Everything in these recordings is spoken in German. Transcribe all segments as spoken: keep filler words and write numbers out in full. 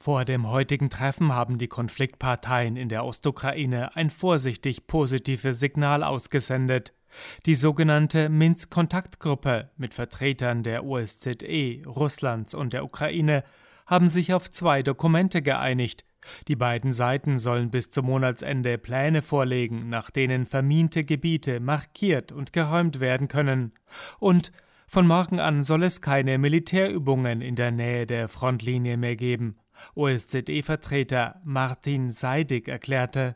Vor dem heutigen Treffen haben die Konfliktparteien in der Ostukraine ein vorsichtig positives Signal ausgesendet. Die sogenannte Minsk-Kontaktgruppe mit Vertretern der O S Z E, Russlands und der Ukraine haben sich auf zwei Dokumente geeinigt. Die beiden Seiten sollen bis zum Monatsende Pläne vorlegen, nach denen verminte Gebiete markiert und geräumt werden können. Und von morgen an soll es keine Militärübungen in der Nähe der Frontlinie mehr geben. O S Z E-Vertreter Martin Seidig erklärte: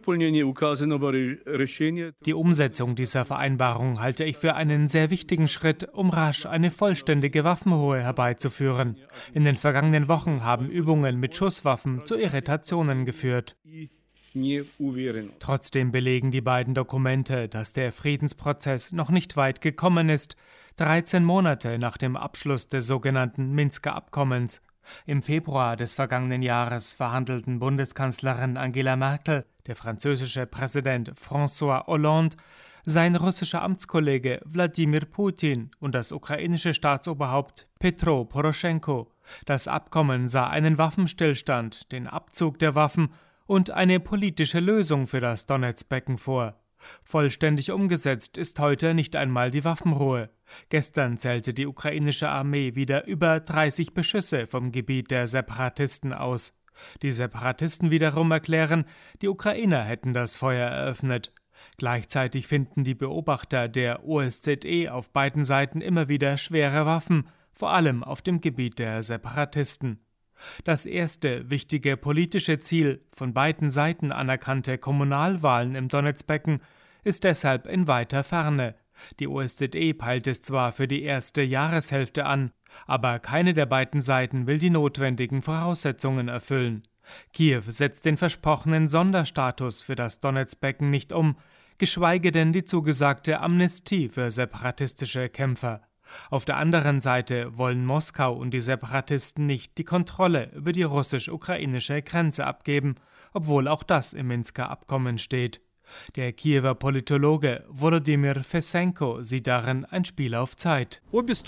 Die Umsetzung dieser Vereinbarung halte ich für einen sehr wichtigen Schritt, um rasch eine vollständige Waffenruhe herbeizuführen. In den vergangenen Wochen haben Übungen mit Schusswaffen zu Irritationen geführt. Trotzdem belegen die beiden Dokumente, dass der Friedensprozess noch nicht weit gekommen ist, dreizehn Monate nach dem Abschluss des sogenannten Minsker Abkommens. Im Februar des vergangenen Jahres verhandelten Bundeskanzlerin Angela Merkel, der französische Präsident François Hollande, sein russischer Amtskollege Wladimir Putin und das ukrainische Staatsoberhaupt Petro Poroschenko. Das Abkommen sah einen Waffenstillstand, den Abzug der Waffen und eine politische Lösung für das Donezbecken vor. Vollständig umgesetzt ist heute nicht einmal die Waffenruhe. Gestern zählte die ukrainische Armee wieder über dreißig Beschüsse vom Gebiet der Separatisten aus. Die Separatisten wiederum erklären, die Ukrainer hätten das Feuer eröffnet. Gleichzeitig finden die Beobachter der O S Z E auf beiden Seiten immer wieder schwere Waffen, vor allem auf dem Gebiet der Separatisten. Das erste wichtige politische Ziel, von beiden Seiten anerkannte Kommunalwahlen im Donezbecken, ist deshalb in weiter Ferne. Die O S Z E peilt es zwar für die erste Jahreshälfte an, aber keine der beiden Seiten will die notwendigen Voraussetzungen erfüllen. Kiew setzt den versprochenen Sonderstatus für das Donezbecken nicht um, geschweige denn die zugesagte Amnestie für separatistische Kämpfer. Auf der anderen Seite wollen Moskau und die Separatisten nicht die Kontrolle über die russisch-ukrainische Grenze abgeben, obwohl auch das im Minsker Abkommen steht. Der Kiewer Politologe Volodymyr Fesenko sieht darin ein Spiel auf Zeit.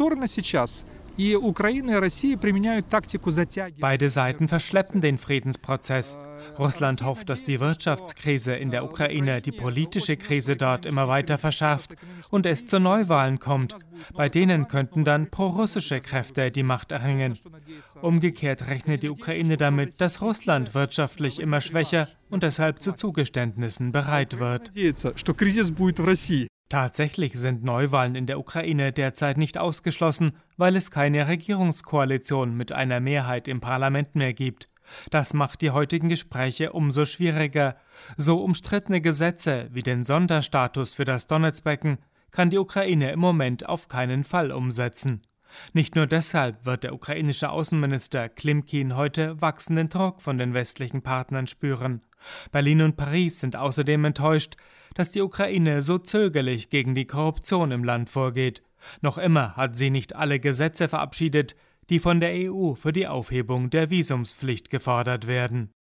Beide Seiten verschleppen den Friedensprozess. Russland hofft, dass die Wirtschaftskrise in der Ukraine die politische Krise dort immer weiter verschärft und es zu Neuwahlen kommt. Bei denen könnten dann prorussische Kräfte die Macht erringen. Umgekehrt rechnet die Ukraine damit, dass Russland wirtschaftlich immer schwächer und deshalb zu Zugeständnissen bereit wird. Tatsächlich sind Neuwahlen in der Ukraine derzeit nicht ausgeschlossen, weil es keine Regierungskoalition mit einer Mehrheit im Parlament mehr gibt. Das macht die heutigen Gespräche umso schwieriger. So umstrittene Gesetze wie den Sonderstatus für das Donezbecken kann die Ukraine im Moment auf keinen Fall umsetzen. Nicht nur deshalb wird der ukrainische Außenminister Klimkin heute wachsenden Druck von den westlichen Partnern spüren. Berlin und Paris sind außerdem enttäuscht, dass die Ukraine so zögerlich gegen die Korruption im Land vorgeht. Noch immer hat sie nicht alle Gesetze verabschiedet, die von der E U für die Aufhebung der Visumspflicht gefordert werden.